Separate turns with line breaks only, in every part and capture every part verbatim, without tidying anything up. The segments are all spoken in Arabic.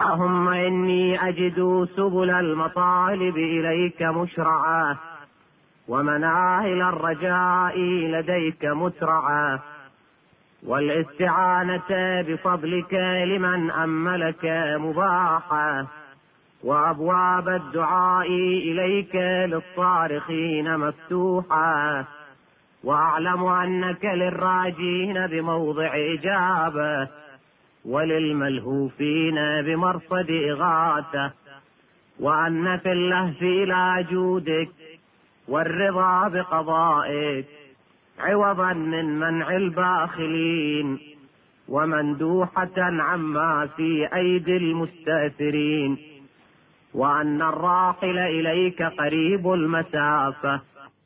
اللهم إني أجد سبل المطالب إليك مشرعا، ومناهل الرجاء لديك مسرعا، والاستعانة بفضلك لمن أملك مباحا، وأبواب الدعاء إليك للصارخين مفتوحا، وأعلم أنك للراجين بموضع إجابة، وللملهوفين بمرصد إغاثة، وأن في اللهف إلى جودك والرضا بقضائك عوضا من منع الباخلين، ومندوحة عما في أيدي المستأثرين، وأن الراحل إليك قريب المسافة.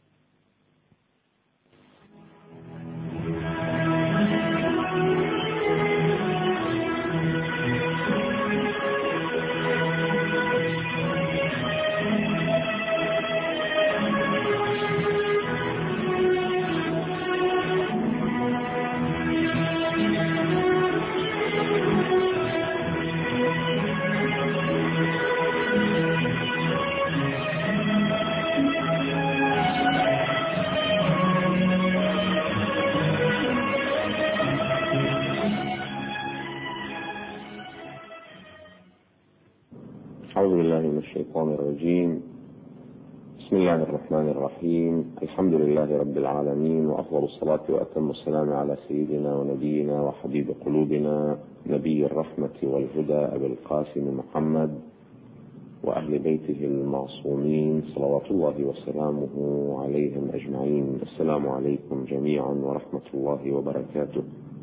أعوذ بالله من الشيطان الرجيم. بسم الله الرحمن الرحيم. الحمد لله رب العالمين، وأفضل الصلاة وأتم السلام على سيدنا ونبينا وحبيب قلوبنا نبي الرحمة والهدى أبي القاسم محمد وأهل بيته المعصومين صلوات الله وسلامه عليهم أجمعين. السلام عليكم جميعا ورحمة الله وبركاته.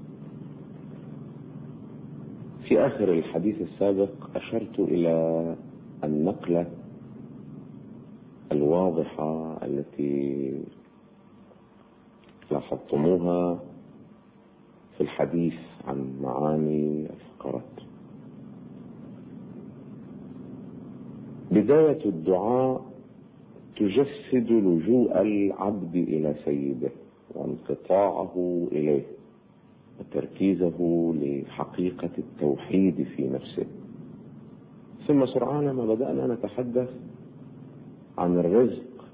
في آخر الحديث السابق أشرت إلى النقلة الواضحة التي لاحظتموها في الحديث عن معاني الفقرات. بداية الدعاء تجسد لجوء العبد إلى سيده وانقطاعه إليه وتركيزه لحقيقة التوحيد في نفسه. ثم سرعان ما بدأنا نتحدث عن الرزق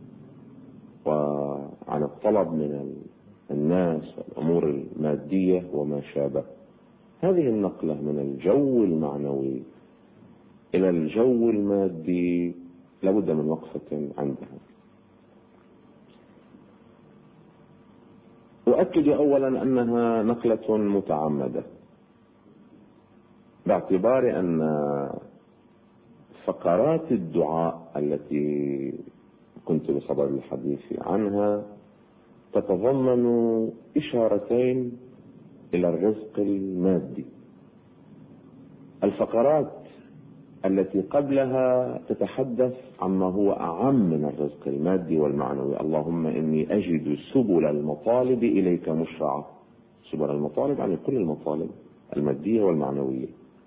وعن الطلب من الناس والأمور المادية وما شابه. هذه النقلة من الجو المعنوي إلى الجو المادي لابد من وقفة عندها. أؤكد أولا أنها نقلة متعمدة، باعتبار أن فقرات الدعاء التي كنت بصدد الحديث عنها تتضمن إشارتين إلى الرزق المادي. الفقرات التي قبلها تتحدث عما هو أعم من الرزق المادي والمعنوي. اللهم إني أجد سبل المطالب إليك مشرعة. سبل المطالب عن كل المطالب المادية والمعنوية.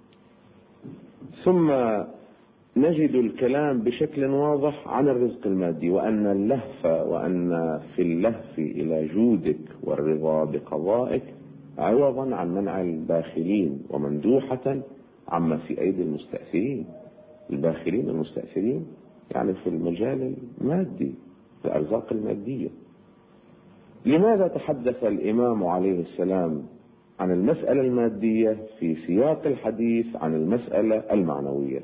ثم نجد الكلام بشكل واضح عن الرزق المادي، وأن اللهف وأن في اللهف إلى جودك والرضا بقضائك عوضا عن منع الباخلين، ومندوحة عما في أيدي المستأثرين. الباخلين المستأثرين يعني في المجال المادي، في الأرزاق المادية. لماذا تحدث الإمام عليه السلام عن المسألة المادية في سياق الحديث عن المسألة المعنوية؟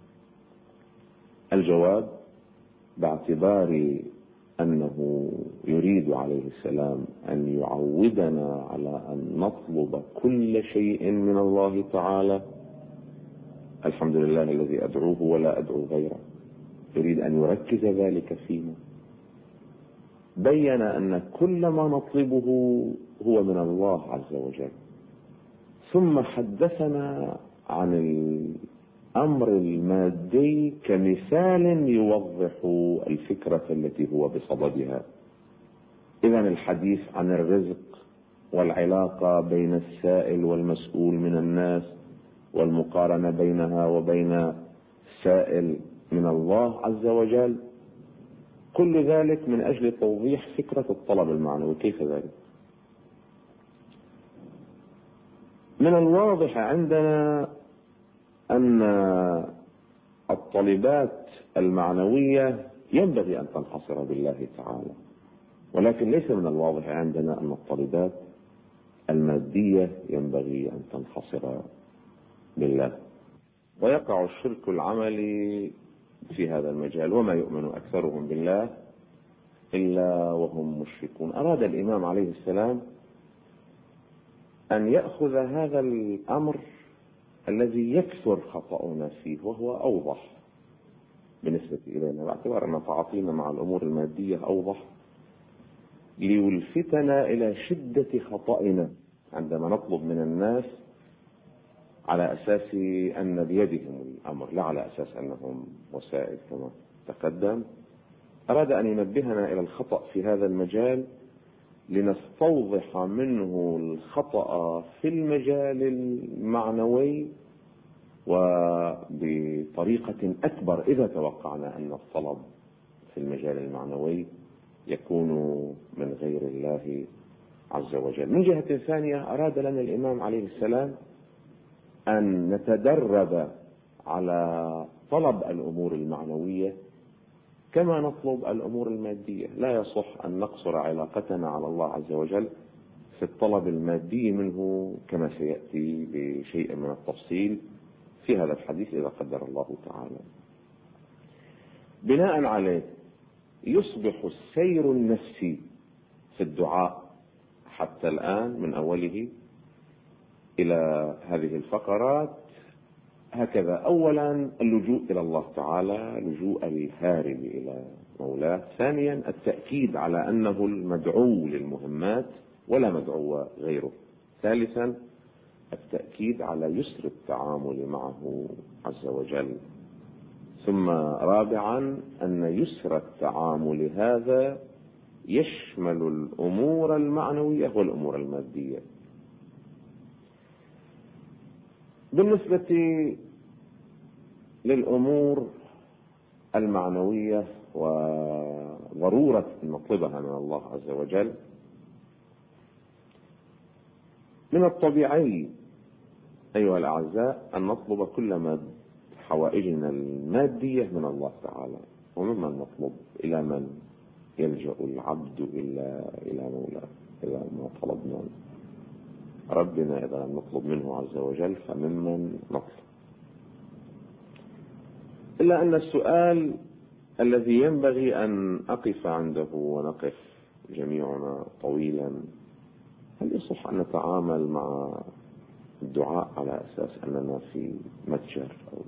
الجواب باعتبار أنه يريد عليه السلام أن يعودنا على أن نطلب كل شيء من الله تعالى. الحمد لله الذي أدعوه ولا أدعو غيره. يريد أن يركز ذلك فينا. بين أن كل ما نطلبه هو من الله عز وجل. ثم حدثنا عن الأمر المادي كمثال يوضح الفكرة التي هو بصددها. إذن الحديث عن الرزق والعلاقة بين السائل والمسؤول من الناس، والمقارنة بينها وبين السائل من الله عز وجل، كل ذلك من أجل توضيح فكرة الطلب المعنوي. كيف ذلك؟ من الواضح عندنا أن الطلبات المعنوية ينبغي أن تنحصر بالله تعالى، ولكن ليس من الواضح عندنا أن الطلبات المادية ينبغي أن تنحصر بالله. ويقع الشرك العملي في هذا المجال، وما يؤمن أكثرهم بالله إلا وهم مشركون. أراد الإمام عليه السلام أن يأخذ هذا الأمر الذي يكثر خطأنا فيه، وهو أوضح بالنسبة إلينا، باعتبار أن تعاطينا مع الأمور المادية أوضح، ليلفتنا إلى شدة خطأنا عندما نطلب من الناس على أساس أن بيدهم الأمر، لا على أساس أنهم وسائل كما تقدم. أراد أن ينبهنا إلى الخطأ في هذا المجال لنستوضح منه الخطأ في المجال المعنوي، وبطريقة أكبر إذا توقعنا أن الطلب في المجال المعنوي يكون من غير الله عز وجل. من جهة ثانية أراد لنا الإمام عليه السلام أن نتدرب على طلب الأمور المعنوية كما نطلب الأمور المادية. لا يصح أن نقصر علاقتنا على الله عز وجل في الطلب المادي منه، كما سيأتي بشيء من التفصيل في هذا الحديث إذا قدر الله تعالى. بناء عليه يصبح السير النفسي في الدعاء حتى الآن من أوله إلى هذه الفقرات هكذا: أولا اللجوء إلى الله تعالى، لجوء الهارب إلى مولاه. ثانيا التأكيد على أنه المدعو للمهمات ولا مدعو غيره. ثالثا التأكيد على يسر التعامل معه عز وجل. ثم رابعا أن يسر التعامل هذا يشمل الأمور المعنوية والأمور المادية. بالنسبة للأمور المعنوية وضرورة أن نطلبها من الله عز وجل، من الطبيعي أيها الأعزاء أن نطلب كل ما حوائجنا المادية من الله تعالى. ومما نطلب إلى من يلجأ العبد إلا إلى مولاه إذا ما طلبنا ربنا، إذا لم نطلب منه عز وجل فممن نطلب. إلا أن السؤال الذي ينبغي أن أقف عنده ونقف جميعنا طويلا: هل يصح أن نتعامل مع الدعاء على أساس أننا في متجر أو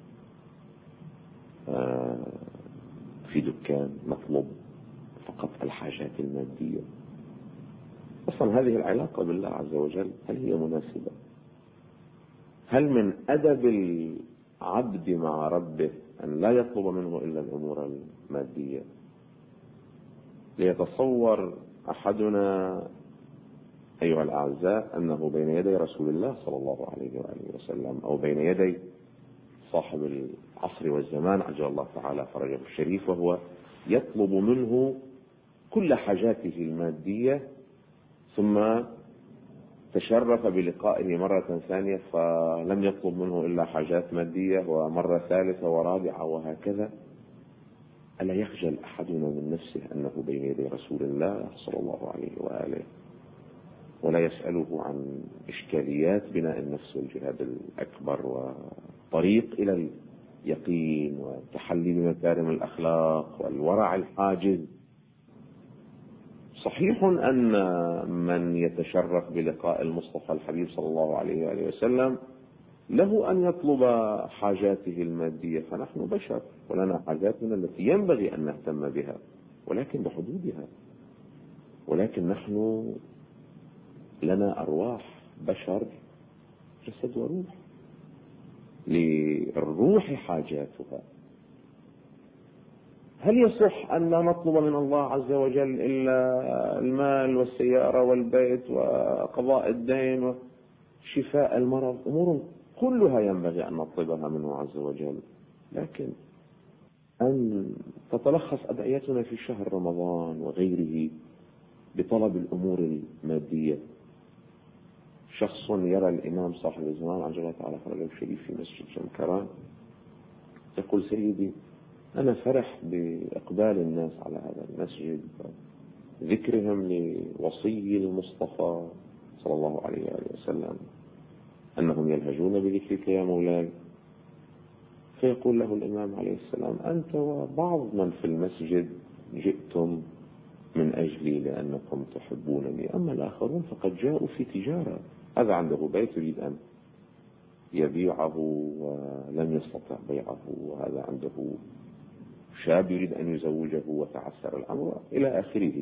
في دكان نطلب فقط الحاجات المادية؟ أصلا هذه العلاقة بالله عز وجل هل هي مناسبة؟ هل من أدب العبد مع ربه أن لا يطلب منه إلا الأمور المادية؟ ليتصور أحدنا أيها الأعزاء أنه بين يدي رسول الله صلى الله عليه وآله وسلم، أو بين يدي صاحب العصر والزمان عجل الله تعالى فرجه الشريف، وهو يطلب منه كل حاجاته المادية، ثم تشرف بلقائه مرة ثانية فلم يطلب منه إلا حاجات مادية، ومرة ثالثة ورابعة وهكذا. ألا يخجل أحدنا من نفسه أنه بين يدي رسول الله صلى الله عليه وآله، ولا يسأله عن إشكاليات بناء النفس والجهاد الأكبر وطريق إلى اليقين والتحلي بمكارم الأخلاق والورع الحاجز؟ صحيح أن من يتشرف بلقاء المصطفى الحبيب صلى الله عليه وآله وسلم له أن يطلب حاجاته المادية، فنحن بشر ولنا حاجاتنا التي ينبغي أن نهتم بها ولكن بحدودها. ولكن نحن لنا أرواح، بشر جسد وروح، للروح حاجاتها. هل يصح أن لا نطلب من الله عز وجل إلا المال والسيارة والبيت وقضاء الدين وشفاء المرض؟ أمور كلها ينبغي أن نطلبها منه عز وجل، لكن أن تتلخص أدعيتنا في شهر رمضان وغيره بطلب الأمور المادية، شخص يرى الإمام صاحب الزمان عجل الله تعالى فرجه الشريف في مسجد شمكران، يقول: سيدي، أنا فرح بإقبال الناس على هذا المسجد، ذكرهم لوصي المصطفى صلى الله عليه وسلم أنهم يلهجون بذكرك يا مولاي. فيقول له الإمام عليه السلام: أنت وبعض من في المسجد جئتم من أجلي لأنكم تحبونني، أما الآخرون فقد جاءوا في تجارة. هذا عنده بيت يريد أن يبيعه ولم يستطع بيعه، وهذا عنده شاب يريد أن يزوجه وتعسر الأمر إلى آخره.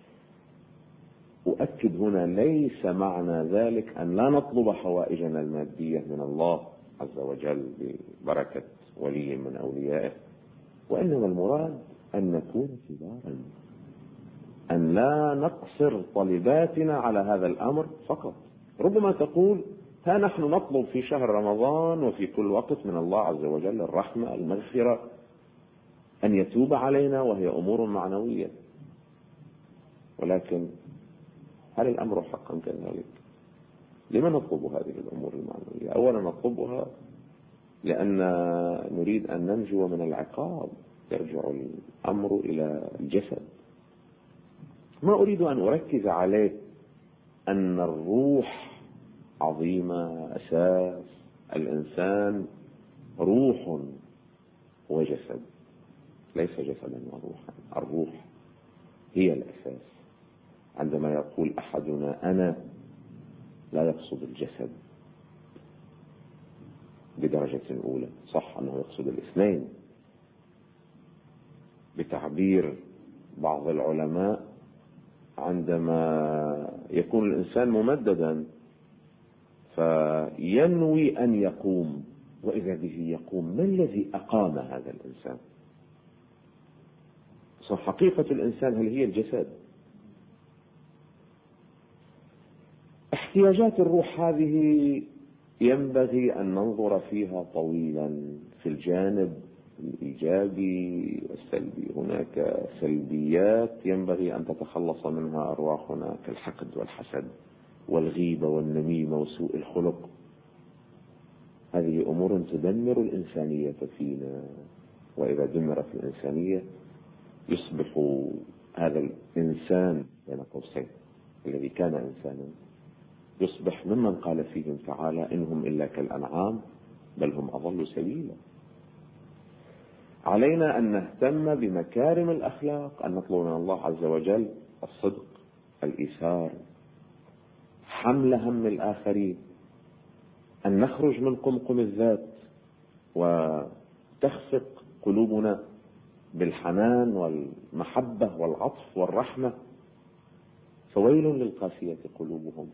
أؤكد هنا ليس معنى ذلك أن لا نطلب حوائجنا المادية من الله عز وجل ببركة ولي من أوليائه، وإنما المراد أن نكون كبارا، أن لا نقصر طلباتنا على هذا الأمر فقط. ربما تقول: ها نحن نطلب في شهر رمضان وفي كل وقت من الله عز وجل الرحمة المغفرة، أن يتوب علينا، وهي أمور معنوية، ولكن هل الأمر حقا كذلك؟ لما نطلب هذه الأمور المعنوية؟ أولا نطلبها لأن نريد أن ننجو من العقاب، يرجع الأمر إلى الجسد. ما أريد أن أركز عليه أن الروح عظيمة، أساس الإنسان روح وجسد، ليس جسدا وروحا. الروح هي الأساس. عندما يقول أحدنا أنا، لا يقصد الجسد بدرجة أولى، صح أنه يقصد الاثنين. بتعبير بعض العلماء، عندما يكون الإنسان ممددا فينوي أن يقوم، وإذا به يقوم، ما الذي أقام هذا الإنسان؟ حقيقة الإنسان هل هي الجسد؟ احتياجات الروح هذه ينبغي أن ننظر فيها طويلا في الجانب الإيجابي والسلبي. هناك سلبيات ينبغي أن تتخلص منها أرواحنا كالحقد والحسد والغيبة والنميمة وسوء الخلق. هذه أمور تدمر الإنسانية فينا، وإذا دمرت الإنسانية يصبح هذا الإنسان بين قوسين الذي كان إنسانا يصبح ممن قال فيهم تعالى: إنهم إلا كالأنعام بل هم أضل سبيلا. علينا أن نهتم بمكارم الأخلاق، أن نطلب من الله عز وجل الصدق، الإيثار، حمل هم الآخرين، أن نخرج من قمقم الذات وتخفق قلوبنا بالحنان والمحبة والعطف والرحمة. فويل للقاسية قلوبهم.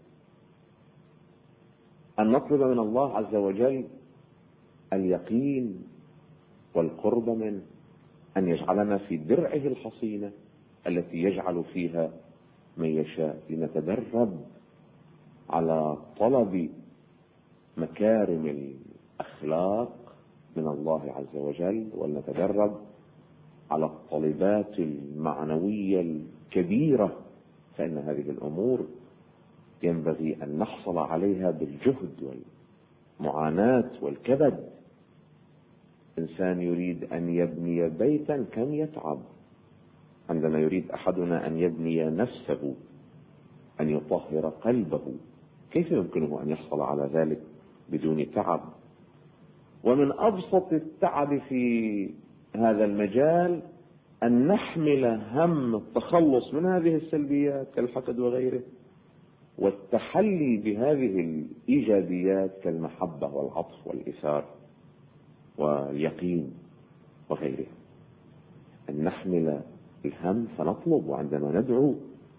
أن نطلب من الله عز وجل اليقين والقرب منه، أن يجعلنا في درعه الحصينة التي يجعل فيها من يشاء، لنتدرب على طلب مكارم الأخلاق من الله عز وجل، ولنتدرب على الطلبات المعنوية الكبيرة، فإن هذه الأمور ينبغي أن نحصل عليها بالجهد والمعاناة والكبد. إنسان يريد أن يبني بيتا كم يتعب. عندما يريد أحدنا أن يبني نفسه، أن يطهر قلبه، كيف يمكنه أن يحصل على ذلك بدون تعب؟ ومن أبسط التعب في هذا المجال أن نحمل هم التخلص من هذه السلبيات كالحقد وغيره، والتحلي بهذه الإيجابيات كالمحبة والعطف والإيثار واليقين وغيره. أن نحمل الهم فنطلب، وعندما ندعو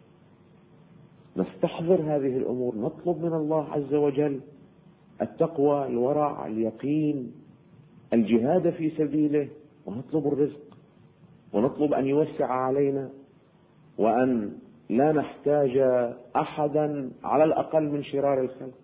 نستحضر هذه الأمور، نطلب من الله عز وجل التقوى، الورع، اليقين، الجهاد في سبيله، ونطلب الرزق، ونطلب أن يوسع علينا، وأن لا نحتاج أحدا على الأقل من شرار الخلق.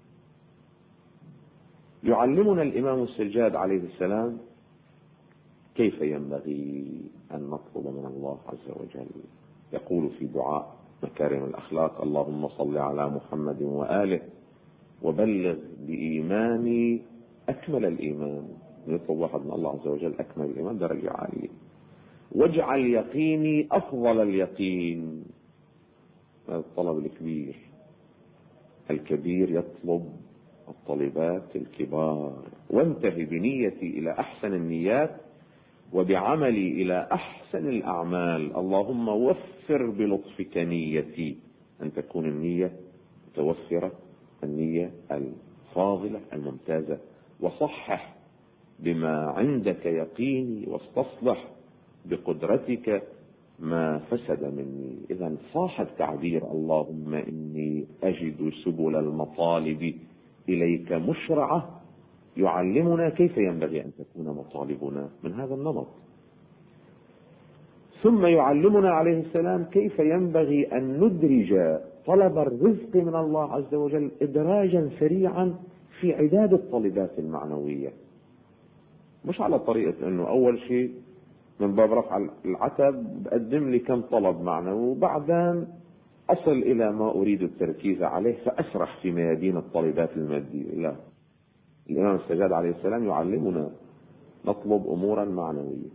يعلمنا الإمام السجاد عليه السلام كيف ينبغي أن نطلب من الله عز وجل. يقول في دعاء مكارم الأخلاق: اللهم صل على محمد وآله وبلغ بإيماني أكمل الإيمان. يطلب واحد من الله عز وجل أكمل الإيمان درجة عالية. واجعل يقيني أفضل اليقين. هذا الطلب الكبير. الكبير يطلب الطلبات الكبار. وانتهي بنيتي إلى أحسن النيات وبعملي إلى أحسن الأعمال. اللهم وفر بلطفك نيتي، أن تكون النية متوفرة، النية الفاضلة الممتازة. وصحح بما عندك يقيني واستصلح بقدرتك ما فسد مني. إذا صاحب تعبير اللهم إني أجد سبل المطالب إليك مشرعة يعلمنا كيف ينبغي أن تكون مطالبنا من هذا النمط. ثم يعلمنا عليه السلام كيف ينبغي أن ندرج طلب الرزق من الله عز وجل إدراجا سريعا في عداد الطلبات المعنوية. مش على طريقة أنه أول شيء من باب رفع العتب بقدم لي كم طلب معنوي وبعدين أصل إلى ما أريد التركيز عليه فأسرح في ميادين الطلبات المادية. لا، الإمام السجاد عليه السلام يعلمنا نطلب أمورا معنوية.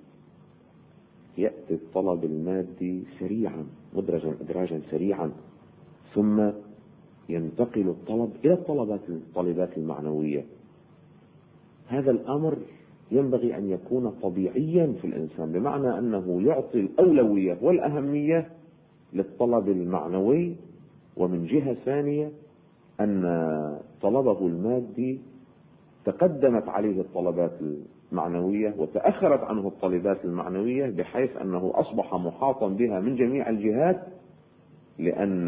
يأتي الطلب المادي سريعا مدرجا إدراجا سريعا، ثم ينتقل الطلب إلى الطلبات الطلبات المعنوية. هذا الأمر ينبغي أن يكون طبيعيا في الإنسان، بمعنى أنه يعطي الأولوية والأهمية للطلب المعنوي، ومن جهة ثانية أن طلبه المادي تقدمت عليه الطلبات المعنوية وتأخرت عنه الطلبات المعنوية، بحيث أنه أصبح محاطا بها من جميع الجهات، لأن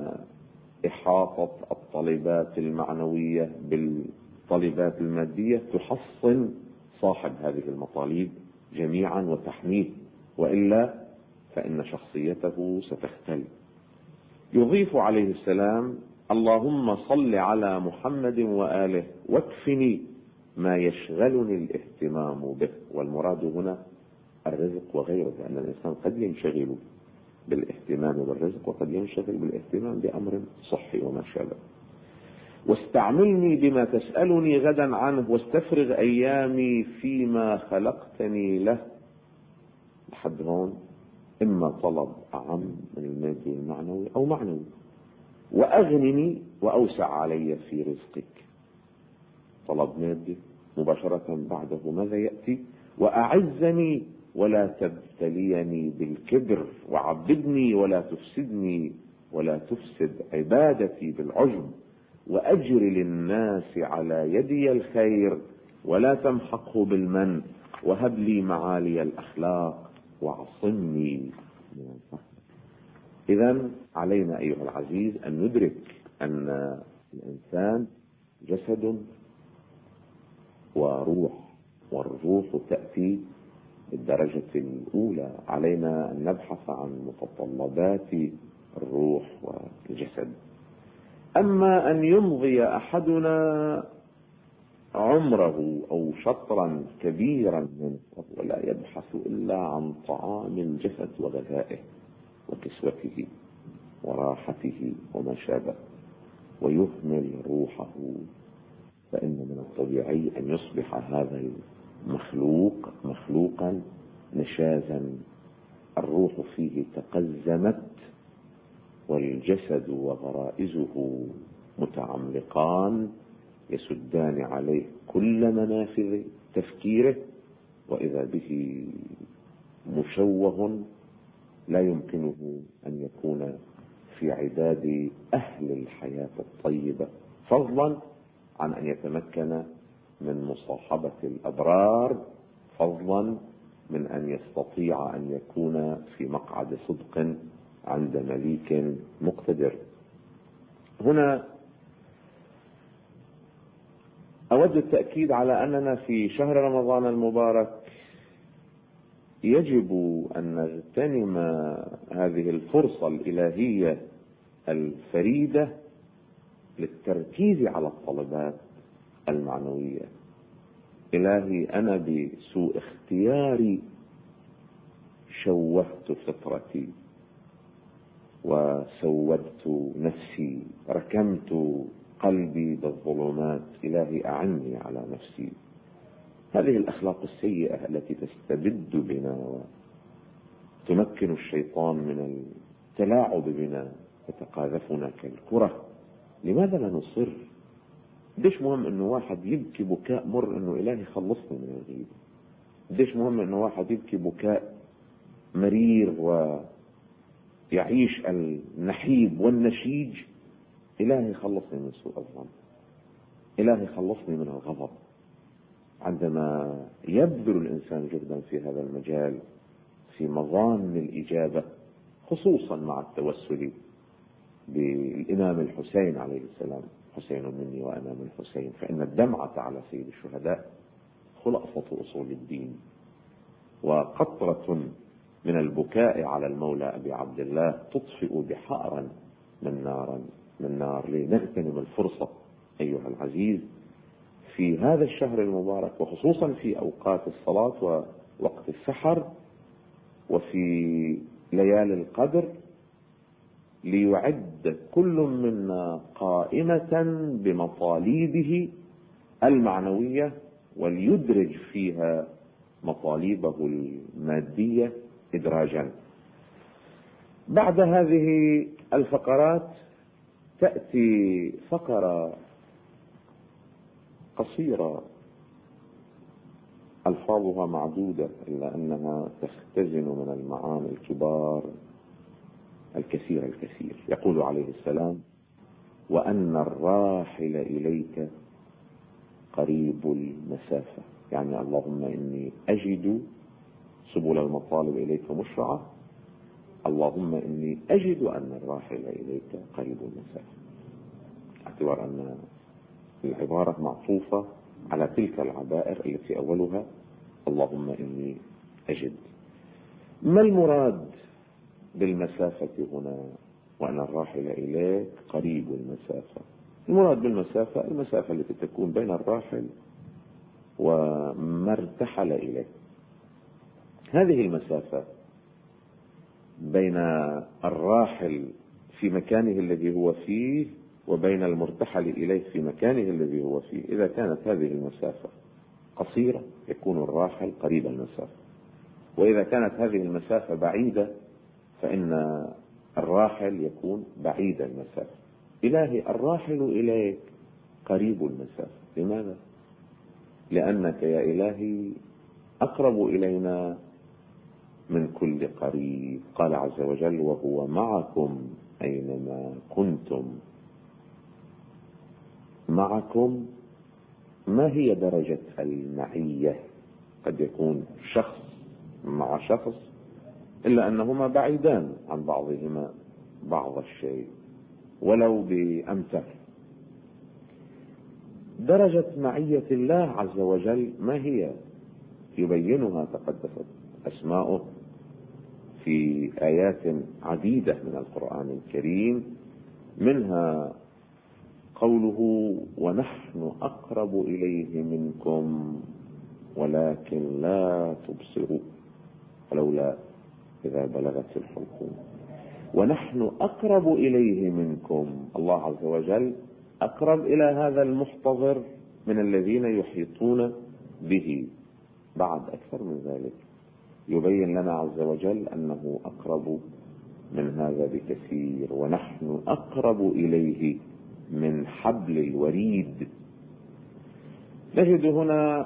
إحاطة الطلبات المعنوية بالطلبات المادية تحصن صاحب هذه المطالب جميعا وتحميه، وإلا فإن شخصيته ستختل. يضيف عليه السلام اللهم صل على محمد وآله واكفني ما يشغلني الاهتمام به. والمراد هنا الرزق وغيره، لأن الإنسان قد ينشغل بالاهتمام بالرزق وقد ينشغل بالاهتمام بأمر صحي وما شابه. واستعملني بما تسألني غدا عنه واستفرغ أيامي فيما خلقتني له. لحد هون إما طلب أعم من المادي والمعنوي أو معنوي. وأغنني وأوسع علي في رزقك. طلب مادي مباشرة بعده ماذا يأتي؟ وأعزني ولا تبتليني بالكبر، وعبدني ولا تفسدني ولا تفسد عبادتي بالعجب، وأجر للناس على يدي الخير ولا تمحقه بالمن، وهب لي معالي الأخلاق وعصمني من الفخر. إذن علينا أيها العزيز أن ندرك أن الإنسان جسد وروح، والروح تأتي بالدرجة الأولى. علينا أن نبحث عن متطلبات الروح والجسد. أما أن يمضي أحدنا عمره أو شطرا كبيرا منه ولا يبحث إلا عن طعام الجسد وغذائه وكسوته وراحته وما شابه، ويهمل روحه، فإن من الطبيعي أن يصبح هذا المخلوق مخلوقا نشازا، الروح فيه تقزمت والجسد وغرائزه متعمقان يسدان عليه كل منافذ تفكيره، وإذا به مشوه لا يمكنه أن يكون في عداد أهل الحياة الطيبة، فضلا عن أن يتمكن من مصاحبة الأبرار، فضلا من أن يستطيع أن يكون في مقعد صدق عند مليك مقتدر. هنا أود التأكيد على أننا في شهر رمضان المبارك يجب أن نغتنم هذه الفرصة الإلهية الفريدة للتركيز على الطلبات المعنوية. إلهي أنا بسوء اختياري شوهت فطرتي وسودت نفسي، ركمت قلبي بالظلمات إلهي أعني على نفسي. هذه الأخلاق السيئة التي تستبد بنا وتمكن الشيطان من التلاعب بنا وتقاذفنا كالكرة. لماذا لا نصر؟ ليش مهم انه واحد يبكي بكاء مر انه الهي خلصني من الغيبة؟ ليش مهم انه واحد يبكي بكاء مرير ويعيش النحيب والنشيج؟ الهي خلصني من سوء الظن، الهي خلصني من الغضب. عندما يبذل الانسان جهدا في هذا المجال في مظان الإجابة، خصوصا مع التوسل بالإمام الحسين عليه السلام، حسين مني وأنا من حسين، فإن الدمعة على سيد الشهداء خلاصة أصول الدين، وقطرة من البكاء على المولى أبي عبد الله تطفئ بحارا من نار من نار. لنغتنم الفرصة أيها العزيز في هذا الشهر المبارك، وخصوصا في أوقات الصلاة ووقت السحر وفي ليالي القدر، ليعد كل منا قائمة بمطالبه المعنوية وليدرج فيها مطالبه المادية إدراجا. بعد هذه الفقرات تأتي فقرة قصيرة ألفاظها معدودة، إلا أنها تختزن من المعاني الكبار الكثير الكثير. يقول عليه السلام: وأن الراحل إليك قريب المسافة، يعني اللهم إني أجد سبل المطالب إليك مشرعة، اللهم إني أجد أن الراحل إليك قريب المسافة، اعتبار أن العبارة معطوفة على تلك العبائر التي أولها اللهم إني أجد. ما المراد بالمسافة هنا؟ وأن الراحل إليك قريب المسافة. المراد بالمسافة المسافة التي تكون بين الراحل وما ارتحل إليه. هذه المسافة بين الراحل في مكانه الذي هو فيه وبين المرتحل إليه في مكانه الذي هو فيه، إذا كانت هذه المسافة قصيرة يكون الراحل قريب المسافة، وإذا كانت هذه المسافة بعيدة فإن الراحل يكون بعيد المسافة. إلهي الراحل إليك قريب المسافة. لماذا؟ لأنك يا إلهي أقرب إلينا من كل قريب. قال عز وجل: وهو معكم أينما كنتم. معكم، ما هي درجة المعية؟ قد يكون شخص مع شخص إلا أنهما بعيدان عن بعضهما بعض الشيء ولو بأمتار. درجة معية الله عز وجل ما هي؟ يبينها تقدست أسماؤه في آيات عديدة من القرآن الكريم، منها قوله: ونحن أقرب إليه منكم ولكن لا تبصروا ولولا إذا بلغت الحلقوم. ونحن أقرب إليه منكم، الله عز وجل أقرب إلى هذا المحتضر من الذين يحيطون به. بعد أكثر من ذلك يبين لنا عز وجل أنه أقرب من هذا بكثير. ونحن أقرب إليه من حبل الوريد. نجد هنا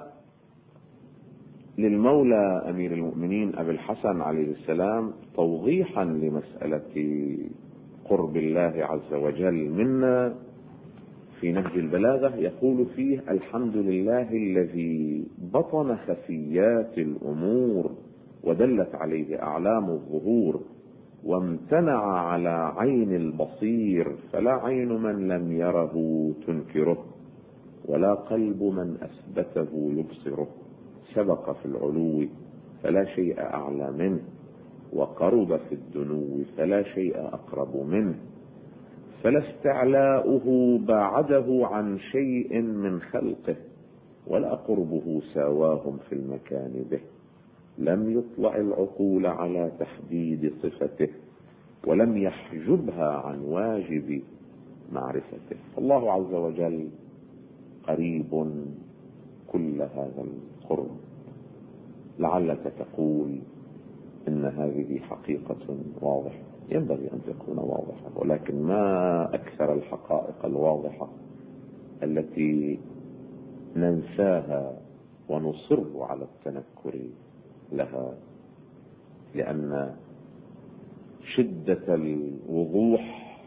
للمولى أمير المؤمنين أبي الحسن عليه السلام توضيحا لمسألة قرب الله عز وجل منا في نهج البلاغة. يقول فيه: الحمد لله الذي بطن خفيات الأمور ودلت عليه أعلام الظهور، وامتنع على عين البصير، فلا عين من لم يره تنكره، ولا قلب من أثبته يبصره. سبق في العلو فلا شيء أعلى منه، وقرب في الدنو فلا شيء أقرب منه، فلا استعلاؤه بعده عن شيء من خلقه، ولا قربه ساواهم في المكان به. لم يطلع العقول على تحديد صفته، ولم يحجبها عن واجب معرفته. الله عز وجل قريب كل هذا القرب. لعلك تقول إن هذه حقيقة واضحة، ينبغي أن تكون واضحة، ولكن ما أكثر الحقائق الواضحة التي ننساها ونصر على التنكر لها، لأن شدة الوضوح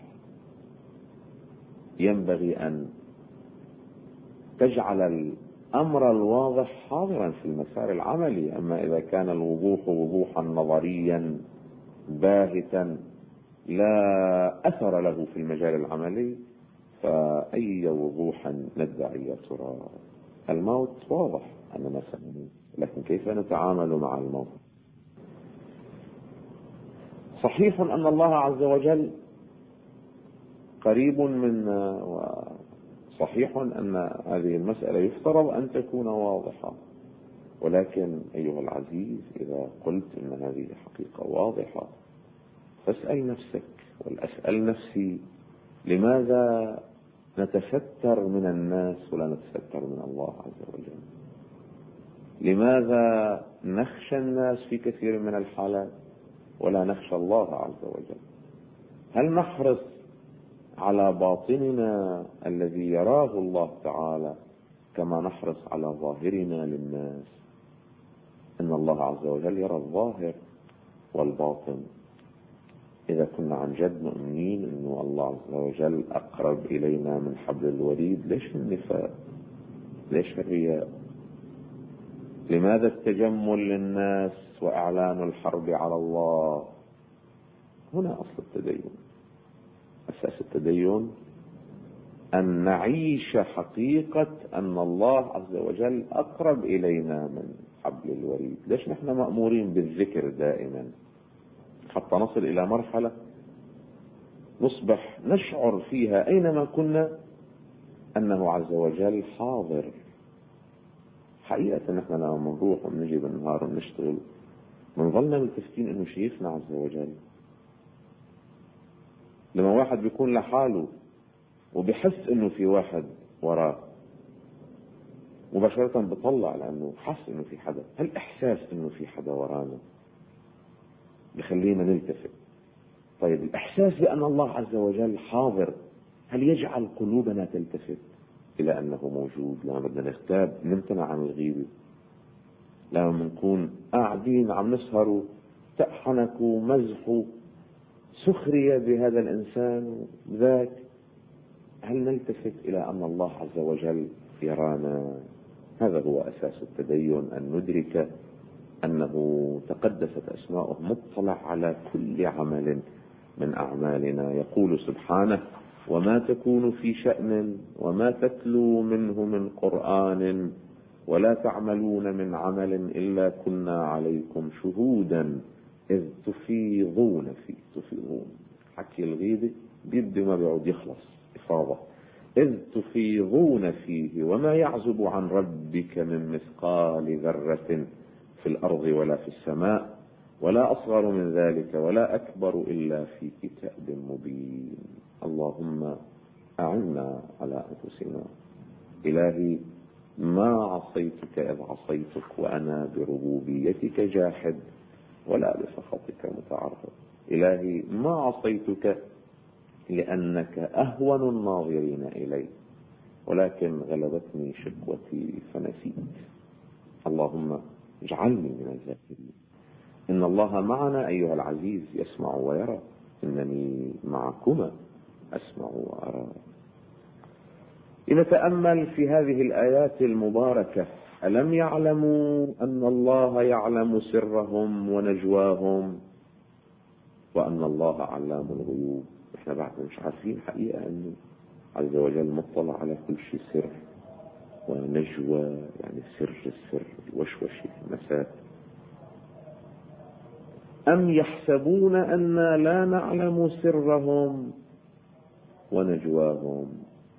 ينبغي أن تجعل الأمر الواضح حاضرا في المسار العملي. أما إذا كان الوضوح وضوحا نظريا باهتا لا أثر له في المجال العملي، فأي وضوح ندعي يا ترى؟ الموت واضح أننا سنموت، لكن كيف نتعامل مع الموت؟ صحيح أن الله عز وجل قريب منا، وصحيح أن هذه المسألة يفترض أن تكون واضحة، ولكن أيها العزيز إذا قلت أن هذه حقيقة واضحة فاسأل نفسك والأسأل نفسي: لماذا نتستر من الناس ولا نتستر من الله عز وجل؟ لماذا نخشى الناس في كثير من الحالات ولا نخشى الله عز وجل؟ هل نحرص على باطننا الذي يراه الله تعالى كما نحرص على ظاهرنا للناس؟ إن الله عز وجل يرى الظاهر والباطن. إذا كنا عن جد مؤمنين أن الله عز وجل أقرب إلينا من حبل الوريد، ليش النفاق؟ ليش الرياء؟ لماذا التجمل للناس وإعلان الحرب على الله؟ هنا أصل التدين. أساس التدين أن نعيش حقيقة أن الله عز وجل أقرب إلينا من حبل الوريد. ليش نحن مأمورين بالذكر دائما؟ حتى نصل إلى مرحلة نصبح نشعر فيها أينما كنا أنه عز وجل حاضر. حقيقة نحن لما نروح ونجي بالنهار ونشتغل منظلنا ملتفتين أنه شايفنا عز وجل. لما واحد بيكون لحاله وبيحس أنه في واحد وراه مباشرة بطلع لأنه حس أنه في حدا. هل إحساس أنه في حدا ورانا بخلينا نلتفت؟ طيب الإحساس بأن الله عز وجل حاضر هل يجعل قلوبنا تلتفت إلى أنه موجود؟ لما بدنا نغتاب نمتنع عن الغيبة، لما نكون قاعدين عم نسهروا تأحنكوا مزحوا سخرية بهذا الإنسان ذاك، هل نلتفت إلى أن الله عز وجل يرانا؟ هذا هو أساس التدين، أن ندرك أنه تقدست أسماؤه مطلع على كل عمل من أعمالنا. يقول سبحانه: وما تكون في شأن وما تتلو منه من قرآن ولا تعملون من عمل إلا كنا عليكم شهودا إذ تفيضون فيه. تفيضون حكي الغيبة بيبدأ ما بيعود يخلص إفاضة. إذ تفيضون فيه وما يعزب عن ربك من مثقال ذرة في الأرض ولا في السماء ولا أصغر من ذلك ولا أكبر إلا في كتاب مبين. اللهم أعنا على أنفسنا. إلهي ما عصيتك إذ عصيتك وأنا بربوبيتك جاحد ولا بسخطك متعرض. إلهي ما عصيتك لأنك أهون الناظرين إلي، ولكن غلبتني شقوتي فنسيت. اللهم اجعلني من الذاكرين. إن الله معنا أيها العزيز يسمع ويرى. إنني معكما أسمع وأرى. لنتأمل في هذه الآيات المباركة. ألم يعلموا أن الله يعلم سرهم ونجواهم وأن الله علام الغيوب؟ إحنا بعد مش عارفين حقيقة أنه عز وجل مطلع على كل شيء سر ونجوى، يعني سر السر الوشوشي المساء. أم يحسبون أننا لا نعلم سرهم ونجواهم؟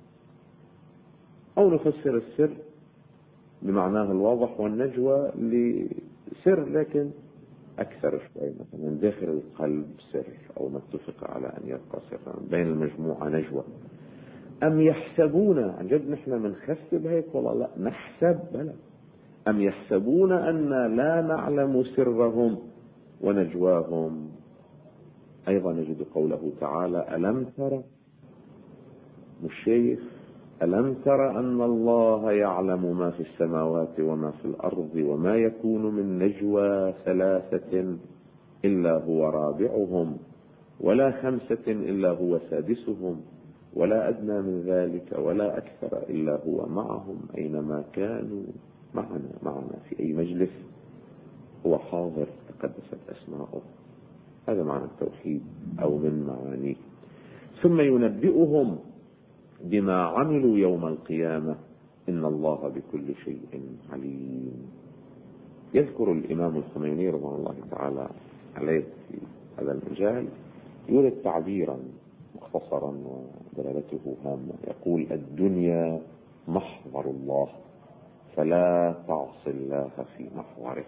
أو نفسر السر بمعناه الواضح والنجوى لسر لكن أكثر شوي، مثلا داخل القلب سر، أو نتفق على أن يبقى سرا بين المجموعة نجوى. أم يحسبون، عن جد نحن منخسب هيك والله؟ لا، نحسب بلى. أم يحسبون أن لا نعلم سرهم ونجواهم. أيضا نجد قوله تعالى: ألم تر، مش شايف؟ ألم تر أن الله يعلم ما في السماوات وما في الأرض وما يكون من نجوى ثلاثة إلا هو رابعهم ولا خمسة إلا هو سادسهم ولا أدنى من ذلك ولا أكثر إلا هو معهم أينما كانوا. معنا معنا في أي مجلس هو حاضر، تقدست أسماؤه. هذا معنى التوحيد أو من معانيه. ثم ينبئهم بما عملوا يوم القيامة إن الله بكل شيء عليم. يذكر الإمام الخميني رضوان الله تعالى عليه في هذا المجال، يورد تعبيرا مختصرا ودلالته هامة، يقول: الدنيا محضر الله فلا تعص الله في محضره.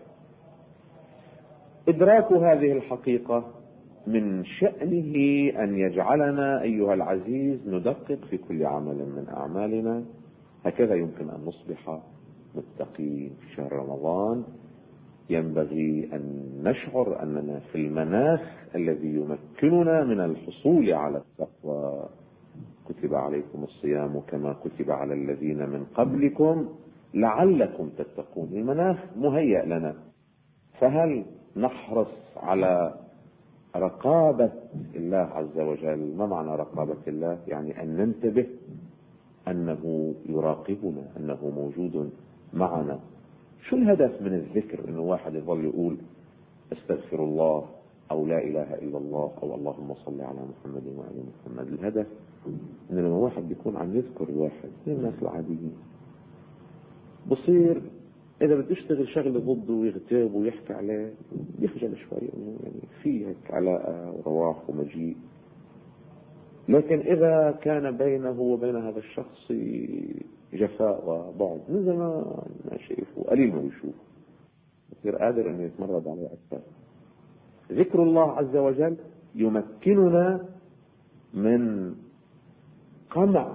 إدراك هذه الحقيقة من شأنه أن يجعلنا أيها العزيز ندقق في كل عمل من أعمالنا. هكذا يمكن أن نصبح متقين. في شهر رمضان ينبغي أن نشعر أننا في المناخ الذي يمكننا من الحصول على التقوى. كتب عليكم الصيام كما كتب على الذين من قبلكم لعلكم تتقون. المناخ مهيأ لنا، فهل نحرص على رقابة الله عز وجل؟ ما معنى رقابة الله؟ يعني أن ننتبه أنه يراقبنا، أنه موجود معنا. شو الهدف من الذكر؟ إنه واحد يظل يقول استغفر الله أو لا إله إلا الله أو اللهم صل على محمد وعلى محمد. الهدف إن لما واحد بيكون عم يذكر واحد من الناس العاديين، بصير إذا بده يشتغل شغله ضده ويغتاب ويحكي عليه يخجل شوي، يعني في هيك علاقة ورواح ومجيء. لكن إذا كان بينه وبين هذا الشخص جفاء وبعد من زمان ما شايفه، قليل ما بيشوفه، يصير قادر أن يتمرد عليه أكثر. ذكر الله عز وجل يمكننا من قمع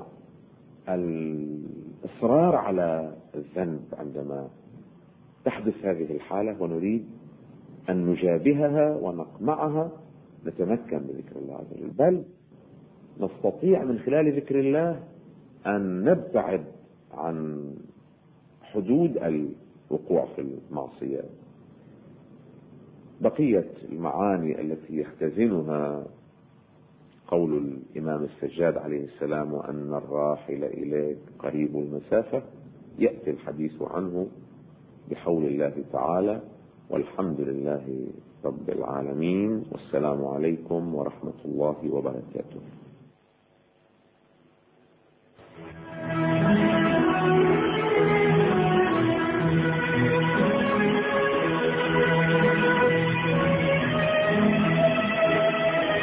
الإصرار على الذنب عندما تحدث هذه الحالة ونريد أن نجابهها ونقمعها. نتمكن من ذكر الله عز وجل، بل نستطيع من خلال ذكر الله أن نبتعد عن حدود الوقوع في المعصية. بقية المعاني التي يختزنها قول الإمام السجاد عليه السلام: وأن الراحل إليك قريب المسافة، يأتي الحديث عنه بحول الله تعالى. والحمد لله رب العالمين، والسلام عليكم ورحمة الله وبركاته.